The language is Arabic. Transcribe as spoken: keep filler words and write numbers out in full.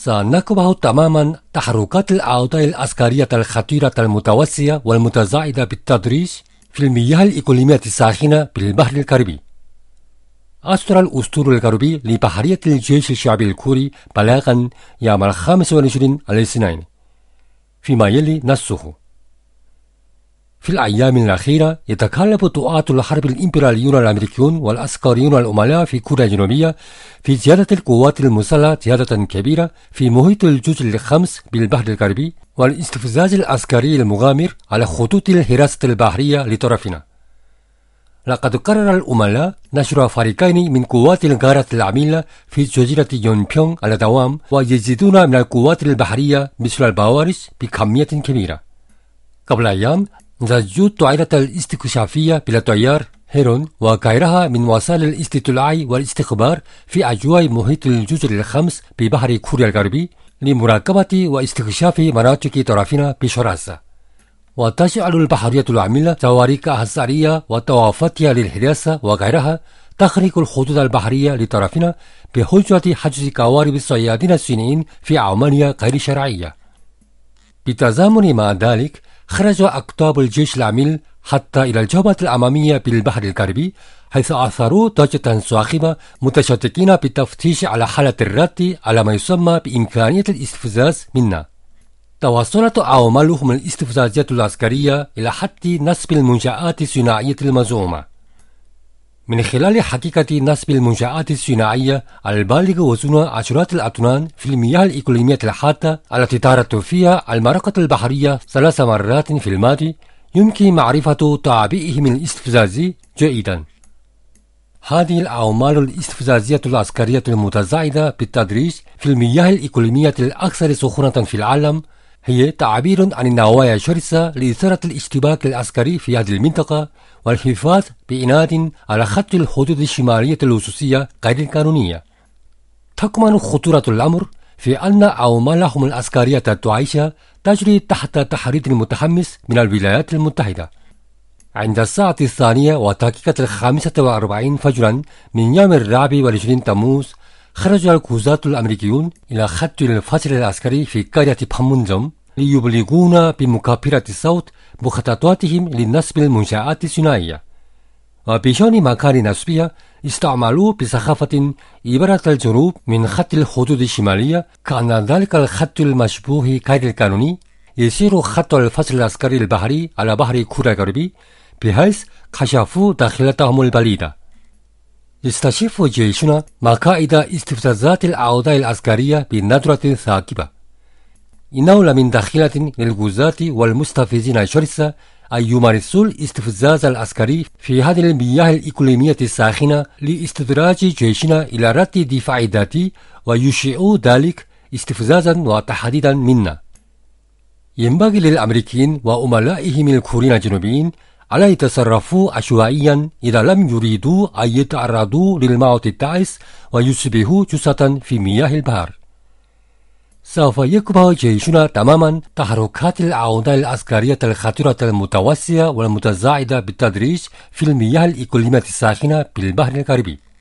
سنكبه تماما تحركات الأعضاء العسكرية الخطيرة المتوسعة والمتزايدة بالتدريج في المياه الإقليمية الساخنة بالبحر الكاريبي. أصدر الأسطول الغربي لبحرية الجيش الشعبي الكوري بلاغا يوم الخامس والعشرين على الاثنين فيما يلي نصه: في الأيام الأخيرة يتكلف دعاة الحرب الإمبرياليون الأمريكيون والعسكريون العملاء في كوريا الجنوبية في زيادة القوات المسلحة زيادة كبيرة في محيط الجزر الخمس بالبحر الغربي والاستفزاز العسكري المغامر على خطوط الحراسة البحرية لطرفنا. لقد قرر العملاء نشر فريقين من قوات الغارة العميلة في جزيرة يونبيونغ على دوام، ويزيدون من القوات البحرية مثل البوارج بكمية كبيرة. قبل أيام زجوا الطائرة الاستكشافية بلا طيار هيرون وغيرها من وسائل الاستطلاع والاستخبار في أجواء محيط الجزر الخمس ببحر كوريا الغربي لمراقبة واستكشاف مناطق طرفنا بشراسة. وتشعل البحرية العميلة صواريخ عسكرية وطوافاتها للحراسة وغيرها تخرق الخطوط البحرية لطرفنا بحجة حجز قوارب الصيادين الصينيين في أعمال غير شرعية. بالتزامن مع ذلك خرج أقطاب الجيش العميل حتى إلى الجبهة الأمامية بالبحر الكاريبي، حيث أثاروا ضجة صاخبة متشدقين بالتفتيش على حالة الرد على ما يسمى بإمكانية الاستفزاز منا. توصلت أعمالهم الاستفزازية العسكرية إلى حد نصب المنشآت الصناعية المزعومة. من خلال حقيقة نصب المنشآت الصناعية البالغ وزنها عشرات الأطنان في المياه الإقليمية الحادة التي دارت فيها المعركة البحرية ثلاث مرات في الماضي، يمكن معرفة تعبئهم الاستفزازي جيدا. هذه الأعمال الاستفزازية العسكرية المتزايدة بالتدريج في المياه الإقليمية الأكثر سخونة في العالم هي تعبير عن النوايا الشرسة لإثارة الاشتباك العسكري في هذه المنطقة والحفاظ بعناد على خط الحدود الشمالية اللصوصية غير القانونية. تكمن خطورة الأمر في أن أعمالهم العسكرية الداعشة تجري تحت تحريض متحمس من الولايات المتحدة. عند الساعة الثانية ودقيقة الخامسة والأربعين فجرا من يوم الرابع والعشرين تموز، خرج القوات الأمريكيون إلى خط الفصل العسكري في قرية بانمونجوم ليبلغون بمكبرة الصوت مخططاتهم لنصب المنشآت الصناعية. وبشأن مكان نصبها استعملوا بسخافة عبارة الجنوب من خط الحدود الشمالية، كان ذلك الخط المشبوه غير القانوني يسير خط الفصل العسكري البحري على بحر كوريا الغربي، بحيث كشفوا داخلتهم البليدة. يستشف جيشنا مقاعد استفزازات الأعضاء العسكرية بنظرة ثاقبة. إنه لمن داخلة للغزاة والمستفزين الشرسة أن يمارسوا الاستفزاز العسكري في هذه المياه الإقليمية الساخنة لاستدراج جيشنا إلى رد دفاع ذاتي، ويشيعوا ذلك استفزازا وتحديدا منا. ينبغي للأمريكيين وعملائهم الكوريين الجنوبيين ألا يتصرفوا عشوائيا إذا لم يريدوا أن يتعرضوا للموت الدائس ويصبحوا جثة في مياه البحر. سوف يكبه جيشنا تماما تحركات الأعضاء العسكرية الخطيرة المتوسعة والمتزايدة بالتدريج في المياه الإقليمية الساخنة بالبحر الكاريبي.